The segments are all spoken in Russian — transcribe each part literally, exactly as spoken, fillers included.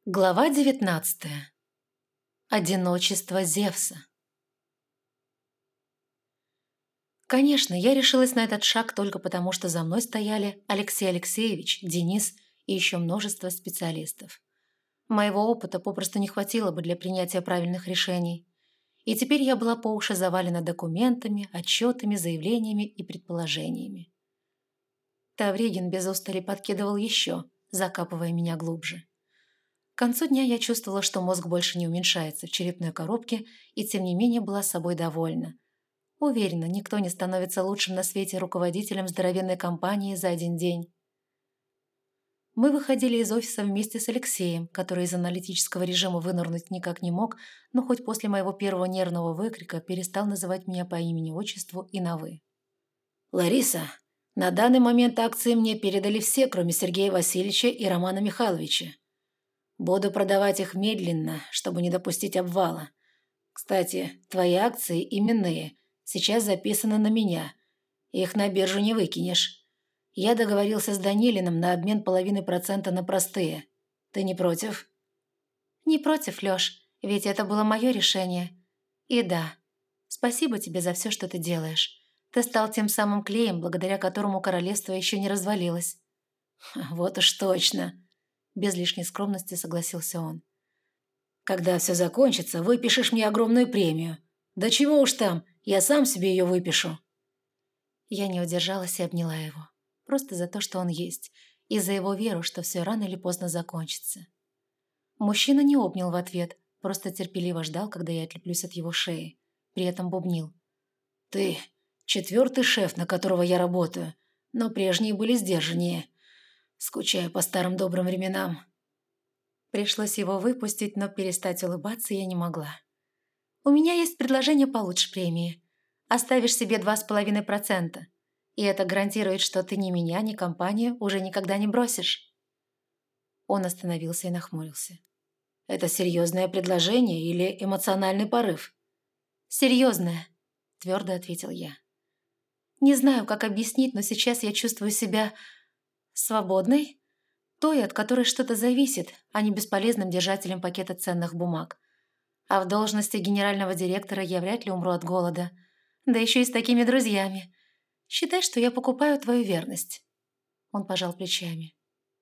Глава девятнадцатая. Одиночество Зевса. Конечно, я решилась на этот шаг только потому, что за мной стояли Алексей Алексеевич, Денис и еще множество специалистов. Моего опыта попросту не хватило бы для принятия правильных решений. И теперь я была по уши завалена документами, отчетами, заявлениями и предположениями. Тавригин без устали подкидывал еще, закапывая меня глубже. К концу дня я чувствовала, что мозг больше не уменьшается в черепной коробке, и тем не менее была собой довольна. Уверена, никто не становится лучшим на свете руководителем здоровенной компании за один день. Мы выходили из офиса вместе с Алексеем, который из аналитического режима вынырнуть никак не мог, но хоть после моего первого нервного выкрика перестал называть меня по имени-отчеству и на «вы». «Лариса, на данный момент акции мне передали все, кроме Сергея Васильевича и Романа Михайловича. Буду продавать их медленно, чтобы не допустить обвала. Кстати, твои акции именные, сейчас записаны на меня. Их на биржу не выкинешь. Я договорился с Данилиным на обмен половины процента на простые. Ты не против?» «Не против, Лёш, ведь это было мое решение. И да, спасибо тебе за все, что ты делаешь. Ты стал тем самым клеем, благодаря которому королевство еще не развалилось». «Вот уж точно», – без лишней скромности согласился он. «Когда все закончится, выпишешь мне огромную премию. Да чего уж там, я сам себе ее выпишу». Я не удержалась и обняла его. Просто за то, что он есть, и за его веру, что все рано или поздно закончится. Мужчина не обнял в ответ, просто терпеливо ждал, когда я отлеплюсь от его шеи. При этом бубнил. «Ты четвертый шеф, на которого я работаю, но прежние были сдержаннее. Скучаю по старым добрым временам». Пришлось его выпустить, но перестать улыбаться я не могла. «У меня есть предложение получше премии. Оставишь себе два с половиной процента. И это гарантирует, что ты ни меня, ни компанию уже никогда не бросишь». Он остановился и нахмурился. «Это серьезное предложение или эмоциональный порыв?» «Серьезное», – твердо ответил я. «Не знаю, как объяснить, но сейчас я чувствую себя свободной, той, от которой что-то зависит, а не бесполезным держателем пакета ценных бумаг. А в должности генерального директора я вряд ли умру от голода. Да еще и с такими друзьями. Считай, что я покупаю твою верность». Он пожал плечами.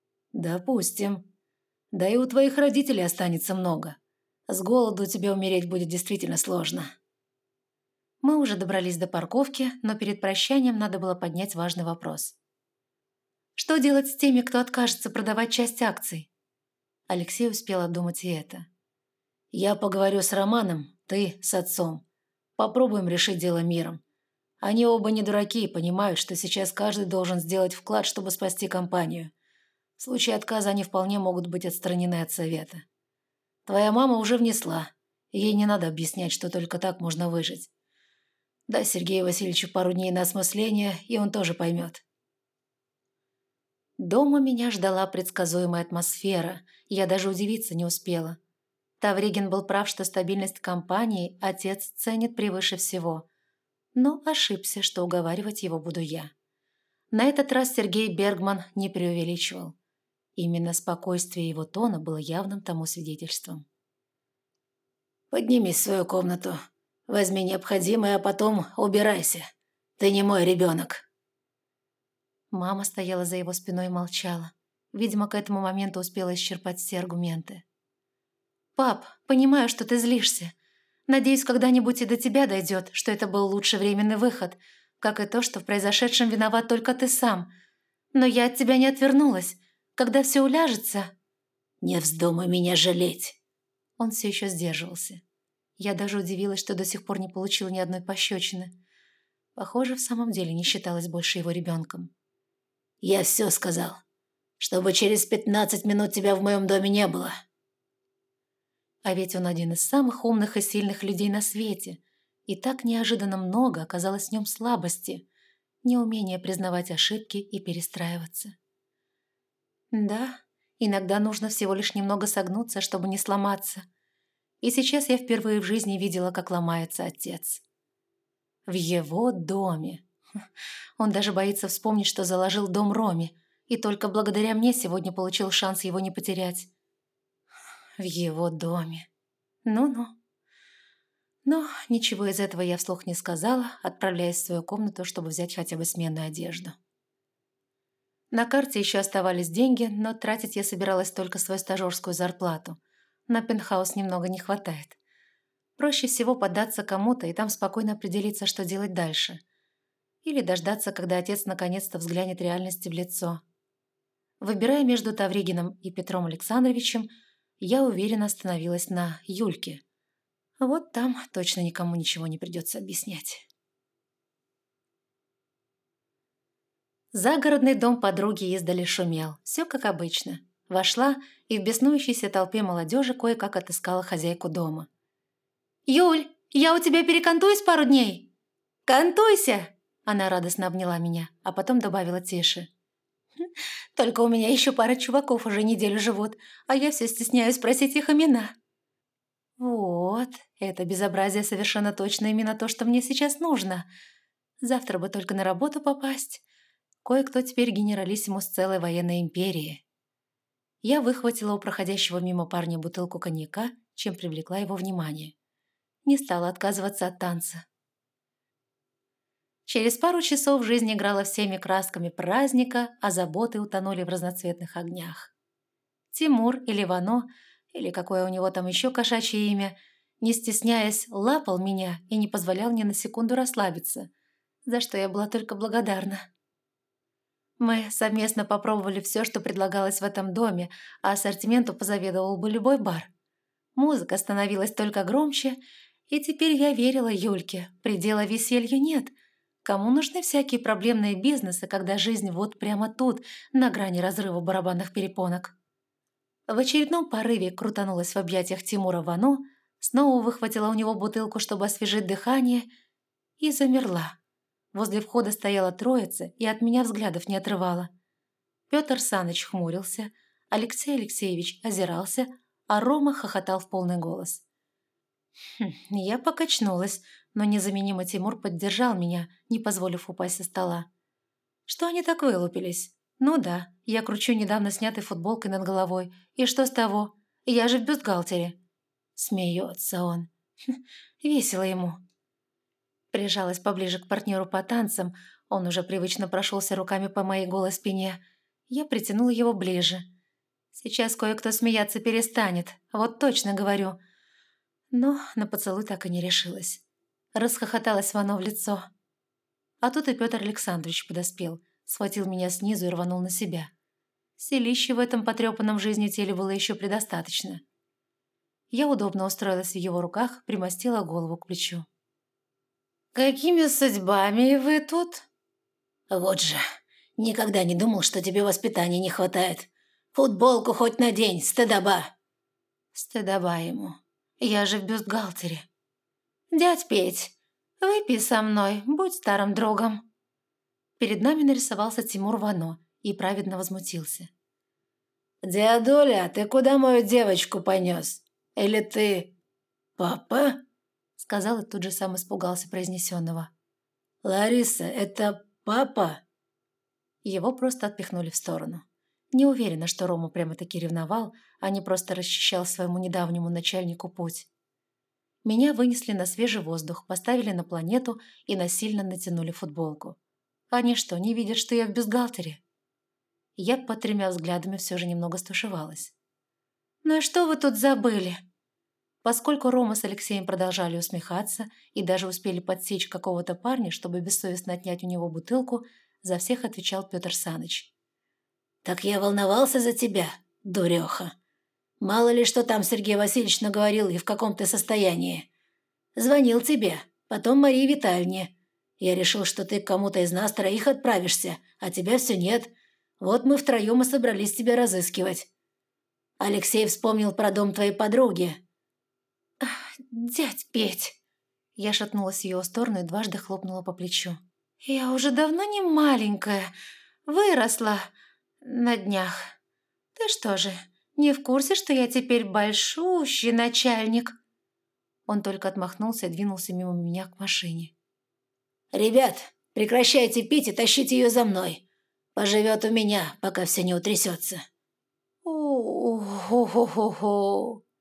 «Допустим. Да и у твоих родителей останется много. С голоду тебе умереть будет действительно сложно». Мы уже добрались до парковки, но перед прощанием надо было поднять важный вопрос. Что делать с теми, кто откажется продавать часть акций? Алексей успел обдумать и это. «Я поговорю с Романом, ты с отцом. Попробуем решить дело миром. Они оба не дураки и понимают, что сейчас каждый должен сделать вклад, чтобы спасти компанию. В случае отказа они вполне могут быть отстранены от совета. Твоя мама уже внесла. Ей не надо объяснять, что только так можно выжить. Дай Сергею Васильевичу пару дней на осмысление, и он тоже поймет». Дома меня ждала предсказуемая атмосфера, я даже удивиться не успела. Тавригин был прав, что стабильность компании отец ценит превыше всего. Но ошибся, что уговаривать его буду я. На этот раз Сергей Бергман не преувеличивал. Именно спокойствие его тона было явным тому свидетельством. «Поднимись в свою комнату, возьми необходимое, а потом убирайся. Ты не мой ребенок». Мама стояла за его спиной и молчала. Видимо, к этому моменту успела исчерпать все аргументы. «Пап, понимаю, что ты злишься. Надеюсь, когда-нибудь и до тебя дойдет, что это был лучший временный выход, как и то, что в произошедшем виноват только ты сам. Но я от тебя не отвернулась. Когда все уляжется...» «Не вздумай меня жалеть». Он все еще сдерживался. Я даже удивилась, что до сих пор не получила ни одной пощечины. Похоже, в самом деле не считалась больше его ребенком. «Я все сказал. Чтобы через пятнадцать минут тебя в моем доме не было». А ведь он один из самых умных и сильных людей на свете. И так неожиданно много оказалось в нем слабости, неумение признавать ошибки и перестраиваться. Да, иногда нужно всего лишь немного согнуться, чтобы не сломаться. И сейчас я впервые в жизни видела, как ломается отец. В его доме. Он даже боится вспомнить, что заложил дом Роме, и только благодаря мне сегодня получил шанс его не потерять. в его доме. Ну-ну. Но ничего из этого я вслух не сказала, отправляясь в свою комнату, чтобы взять хотя бы сменную одежду. На карте еще оставались деньги, но тратить я собиралась только свою стажерскую зарплату. На пентхаус немного не хватает. Проще всего поддаться кому-то и там спокойно определиться, что делать дальше. Или дождаться, когда отец наконец-то взглянет реальности в лицо. Выбирая между Тавригиным и Петром Александровичем, я уверенно остановилась на Юльке. Вот там точно никому ничего не придется объяснять. Загородный дом подруги издали шумел. Все как обычно. Вошла и в беснующейся толпе молодежи кое-как отыскала хозяйку дома. «Юль, я у тебя перекантуюсь пару дней?» «Кантуйся!» Она радостно обняла меня, а потом добавила тише. «Только у меня еще пара чуваков уже неделю живут, а я все стесняюсь спросить их имена». «Вот, это безобразие совершенно точно именно то, что мне сейчас нужно. Завтра бы только на работу попасть. Кое-кто теперь генералиссимус целой военной империи». Я выхватила у проходящего мимо парня бутылку коньяка, чем привлекла его внимание. Не стала отказываться от танца. Через пару часов жизнь играла всеми красками праздника, а заботы утонули в разноцветных огнях. Тимур или Вано, или какое у него там еще кошачье имя, не стесняясь, лапал меня и не позволял ни на секунду расслабиться, за что я была только благодарна. Мы совместно попробовали все, что предлагалось в этом доме, а ассортименту позавидовал бы любой бар. Музыка становилась только громче, и теперь я верила Юльке, предела веселью нет. Кому нужны всякие проблемные бизнесы, когда жизнь вот прямо тут, на грани разрыва барабанных перепонок? В очередном порыве крутанулась в объятиях Тимура Вано, снова выхватила у него бутылку, чтобы освежить дыхание, и замерла. Возле входа стояла троица и от меня взглядов не отрывала. Петр Саныч хмурился, Алексей Алексеевич озирался, а Рома хохотал в полный голос. Хм, я покачнулась, но незаменимый Тимур поддержал меня, не позволив упасть со стола. Что они так вылупились? Ну да, я кручу недавно снятой футболкой над головой. И что с того? Я же в бюстгальтере. Смеется он. Весело ему. Прижалась поближе к партнеру по танцам. Он уже привычно прошелся руками по моей голой спине. Я притянула его ближе. Сейчас кое-кто смеяться перестанет, вот точно говорю. Но на поцелуй так и не решилась. Расхохоталась Вано в лицо. А тут и Петр Александрович подоспел, схватил меня снизу и рванул на себя. Селища в этом потрепанном жизнью теле было еще предостаточно. Я удобно устроилась в его руках, примостила голову к плечу. «Какими судьбами вы тут?» «Вот же, никогда не думал, что тебе воспитания не хватает. Футболку хоть надень, стыдоба!» Стыдоба ему. Я же в бюстгальтере. «Дядь Петь, выпей со мной, будь старым другом». Перед нами нарисовался Тимур Вано и праведно возмутился. «Дядуля, ты куда мою девочку понес? Или ты... папа?» Сказал и тут же сам испугался произнесенного. «Лариса, это папа?» Его просто отпихнули в сторону. Не уверена, что Рома прямо-таки ревновал, а не просто расчищал своему недавнему начальнику путь. Меня вынесли на свежий воздух, поставили на планету и насильно натянули футболку. Они что, не видят, что я в бюстгальтере? Я под тремя взглядами все же немного стушевалась. «Ну и что вы тут забыли?» Поскольку Рома с Алексеем продолжали усмехаться и даже успели подсечь какого-то парня, чтобы бессовестно отнять у него бутылку, за всех отвечал Петр Саныч. «Так я волновался за тебя, дуреха. Мало ли, что там Сергей Васильевич наговорил и в каком ты состоянии. Звонил тебе, потом Марии Витальевне. Я решил, что ты к кому-то из нас троих отправишься, а тебя все нет. Вот мы втроем и собрались тебя разыскивать. Алексей вспомнил про дом твоей подруги». «Дядь Петь!» Я шатнулась в ее сторону и дважды хлопнула по плечу. «Я уже давно не маленькая, выросла на днях. Ты что же, не в курсе, что я теперь большущий начальник?» Он только отмахнулся и двинулся мимо меня к машине. «Ребят, прекращайте пить и тащите ее за мной. Поживет у меня, пока все не утрясется». «О-хо-хо-хо-хо!»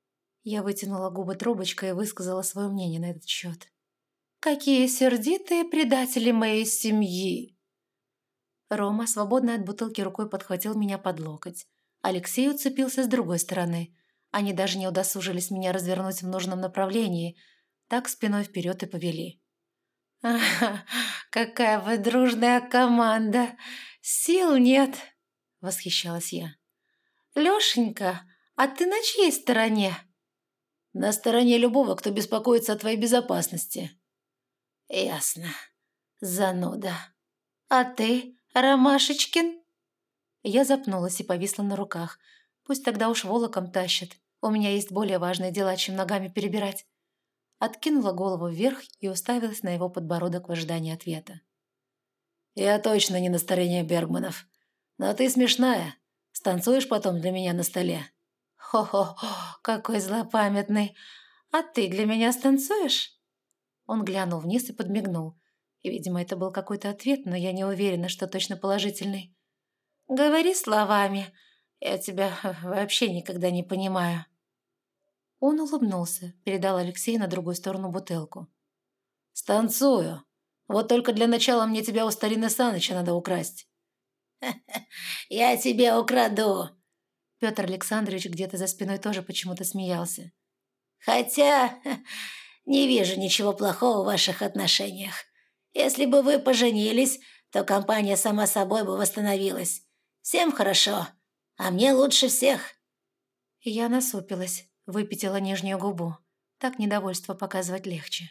Я вытянула губы трубочкой и высказала свое мнение на этот счет. «Какие сердитые предатели моей семьи!» Рома, свободной от бутылки рукой, подхватил меня под локоть. Алексей уцепился с другой стороны. Они даже не удосужились меня развернуть в нужном направлении. Так спиной вперед и повели. «Ага, какая вы дружная команда! Сил нет!» — восхищалась я. «Лешенька, а ты на чьей стороне?» «На стороне любого, кто беспокоится о твоей безопасности». «Ясно. Зануда. А ты, Ромашечкин?» Я запнулась и повисла на руках. Пусть тогда уж волоком тащит. У меня есть более важные дела, чем ногами перебирать. Откинула голову вверх и уставилась на его подбородок в ожидании ответа. «Я точно не на стороне Бергманов. Но ты смешная. Станцуешь потом для меня на столе?» «Хо-хо, какой злопамятный! А ты для меня станцуешь?» Он глянул вниз и подмигнул. И, видимо, это был какой-то ответ, но я не уверена, что точно положительный. «Говори словами. Я тебя вообще никогда не понимаю». Он улыбнулся, передал Алексею на другую сторону бутылку. «Станцую. Вот только для начала мне тебя у старины Саныча надо украсть». «Я тебя украду!» Петр Александрович где-то за спиной тоже почему-то смеялся. «Хотя не вижу ничего плохого в ваших отношениях. Если бы вы поженились, то компания сама собой бы восстановилась. Всем хорошо, а мне лучше всех». Я насупилась, выпятила нижнюю губу. Так недовольство показывать легче.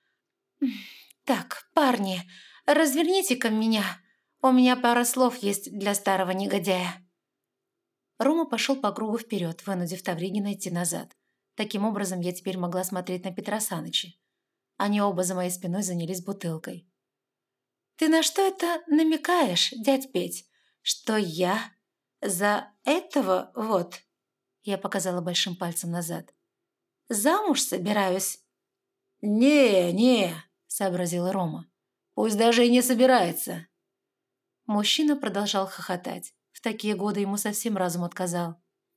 «Так, парни, разверните-ка меня. У меня пара слов есть для старого негодяя». Рома пошел по кругу вперед, вынудив Тавригина идти назад. Таким образом, я теперь могла смотреть на Петра Саныча. Они оба за моей спиной занялись бутылкой. «Ты на что это намекаешь, дядь Петь? Что я за этого вот?» Я показала большим пальцем назад. «Замуж собираюсь?» «Не, не», — сообразил Рома. «Пусть даже и не собирается». Мужчина продолжал хохотать. В такие годы ему совсем разум отказал.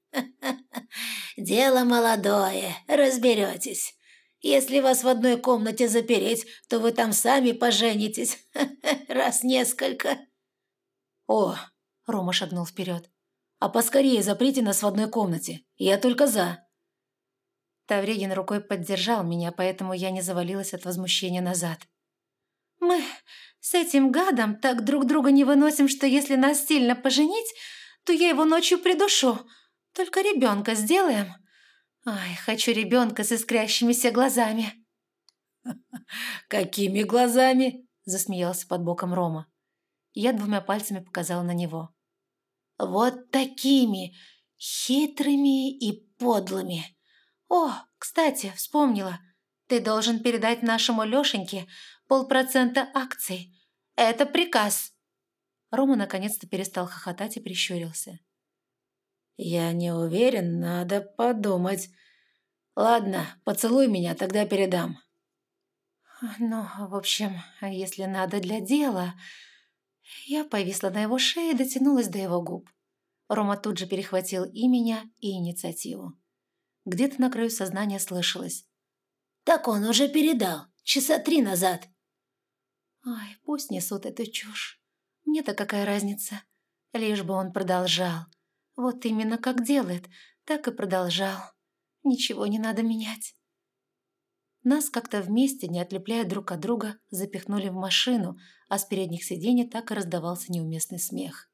«Дело молодое, разберетесь. Если вас в одной комнате запереть, то вы там сами поженитесь. Раз несколько». «О!» — Рома шагнул вперед. «А поскорее заприте нас в одной комнате. Я только за». Тавригин рукой поддержал меня, поэтому я не завалилась от возмущения назад. «Мы с этим гадом так друг друга не выносим, что если нас сильно поженить, то я его ночью придушу. Только ребенка сделаем. Ай, хочу ребенка с искрящимися глазами». «Какими глазами?» – засмеялся под боком Рома. Я двумя пальцами показала на него. «Вот такими, хитрыми и подлыми. О, кстати, вспомнила. Ты должен передать нашему Лешеньке полпроцента акций. Это приказ». Рома наконец-то перестал хохотать и прищурился. «Я не уверен, надо подумать. Ладно, поцелуй меня, тогда передам». «Ну, в общем, если надо для дела...» Я повисла на его шее и дотянулась до его губ. Рома тут же перехватил и меня, и инициативу. Где-то на краю сознания слышалось. «Так он уже передал, часа три назад». Ай, пусть несут эту чушь. Мне-то какая разница? Лишь бы он продолжал. Вот именно как делает, так и продолжал. Ничего не надо менять. Нас как-то вместе, не отлепляя друг от друга, запихнули в машину, а с передних сидений так и раздавался неуместный смех.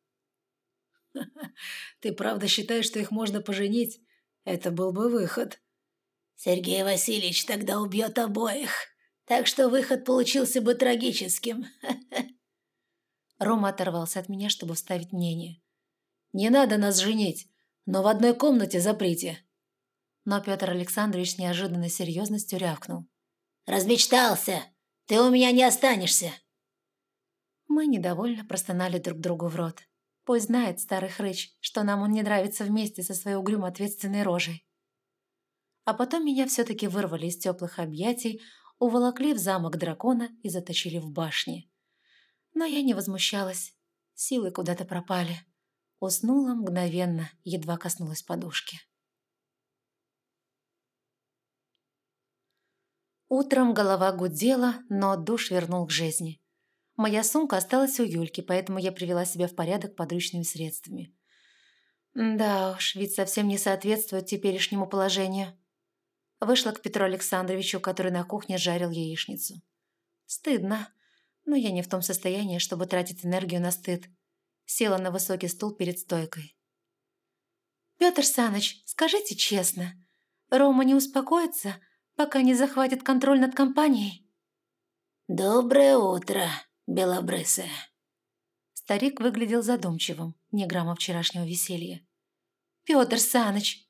«Ты правда считаешь, что их можно поженить? Это был бы выход». «Сергей Васильевич тогда убьет обоих, так что выход получился бы трагическим». Рома оторвался от меня, чтобы вставить мнение. «Не надо нас женить, но в одной комнате заприте». Но Петр Александрович с неожиданной серьезностью рявкнул. «Размечтался! Ты у меня не останешься!» Мы недовольно простонали друг другу в рот. Пусть знает старый хрыч, что нам он не нравится вместе со своей угрюмо ответственной рожей. А потом меня все-таки вырвали из теплых объятий, уволокли в замок дракона и заточили в башне. Но я не возмущалась. Силы куда-то пропали. Уснула мгновенно, едва коснулась подушки. Утром голова гудела, но душ вернул к жизни. Моя сумка осталась у Юльки, поэтому я привела себя в порядок подручными средствами. Да уж, вид совсем не соответствует теперешнему положению. Вышла к Петру Александровичу, который на кухне жарил яичницу. Стыдно, но я не в том состоянии, чтобы тратить энергию на стыд. Села на высокий стул перед стойкой. «Петр Саныч, скажите честно, Рома не успокоится, пока не захватит контроль над компанией?» «Доброе утро, белобрысая». Старик выглядел задумчивым, не грамма вчерашнего веселья. «Петр Саныч!»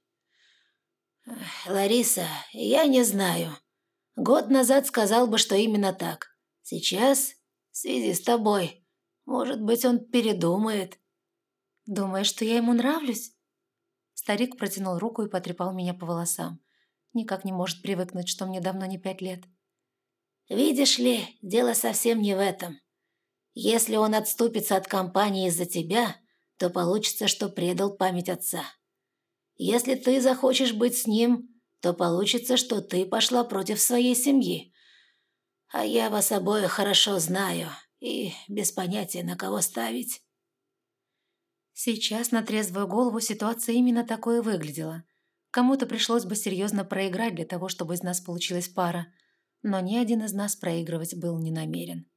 «Лариса, я не знаю. Год назад сказал бы, что именно так. Сейчас, в связи с тобой, может быть, он передумает». «Думаешь, что я ему нравлюсь?» Старик протянул руку и потрепал меня по волосам. Никак не может привыкнуть, что мне давно не пять лет. «Видишь ли, дело совсем не в этом. Если он отступится от компании из-за тебя, то получится, что предал память отца. Если ты захочешь быть с ним, то получится, что ты пошла против своей семьи. А я вас обоих хорошо знаю и без понятия, на кого ставить». Сейчас на трезвую голову ситуация именно такой и выглядела. Кому-то пришлось бы серьезно проиграть для того, чтобы из нас получилась пара, но ни один из нас проигрывать был не намерен.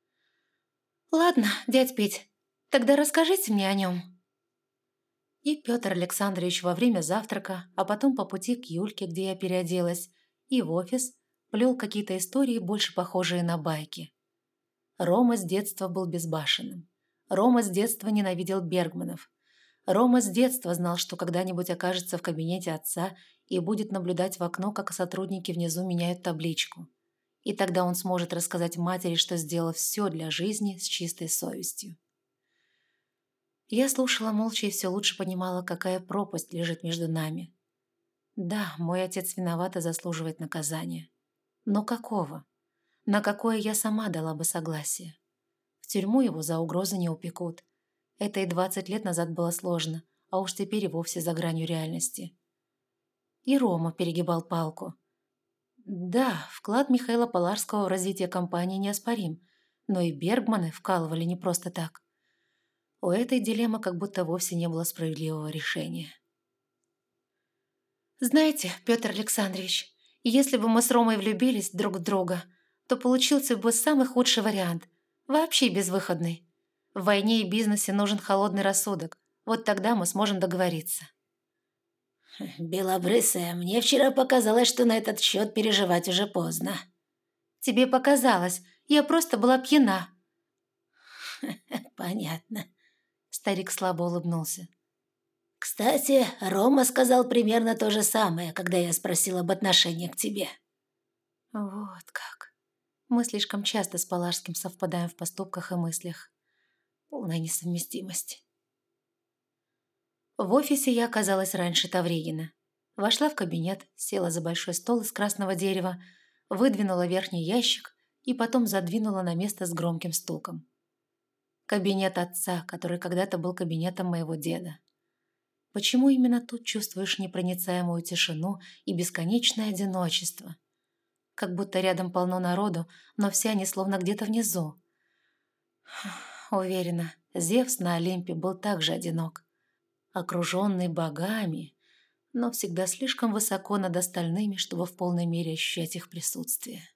«Ладно, дядь Петь, тогда расскажите мне о нем». И Петр Александрович во время завтрака, а потом по пути к Юльке, где я переоделась, и в офис, плел какие-то истории, больше похожие на байки. Рома с детства был безбашенным. Рома с детства ненавидел Бергманов. Рома с детства знал, что когда-нибудь окажется в кабинете отца и будет наблюдать в окно, как сотрудники внизу меняют табличку. И тогда он сможет рассказать матери, что сделал все для жизни с чистой совестью. Я слушала молча и все лучше понимала, какая пропасть лежит между нами. Да, мой отец виноват и заслуживает наказания. Но какого? На какое я сама дала бы согласие? В тюрьму его за угрозы не упекут. Это и двадцать лет назад было сложно, а уж теперь и вовсе за гранью реальности. И Рома перегибал палку. Да, вклад Михаила Поларского в развитие компании неоспорим, но и Бергманы вкалывали не просто так. У этой дилеммы как будто вовсе не было справедливого решения. «Знаете, Петр Александрович, если бы мы с Ромой влюбились друг в друга, то получился бы самый худший вариант, вообще безвыходный. В войне и бизнесе нужен холодный рассудок, вот тогда мы сможем договориться». «Белобрысая, мне вчера показалось, что на этот счет переживать уже поздно». «Тебе показалось, я просто была пьяна». «Понятно». Старик слабо улыбнулся. «Кстати, Рома сказал примерно то же самое, когда я спросил об отношении к тебе». Вот как. Мы слишком часто с Поларским совпадаем в поступках и мыслях. Полная несовместимость. В офисе я оказалась раньше Тавригина. Вошла в кабинет, села за большой стол из красного дерева, выдвинула верхний ящик и потом задвинула на место с громким стуком. Кабинет отца, который когда-то был кабинетом моего деда. Почему именно тут чувствуешь непроницаемую тишину и бесконечное одиночество? Как будто рядом полно народу, но все они словно где-то внизу. Уверена, Зевс на Олимпе был также одинок. Окруженный богами, но всегда слишком высоко над остальными, чтобы в полной мере ощущать их присутствие.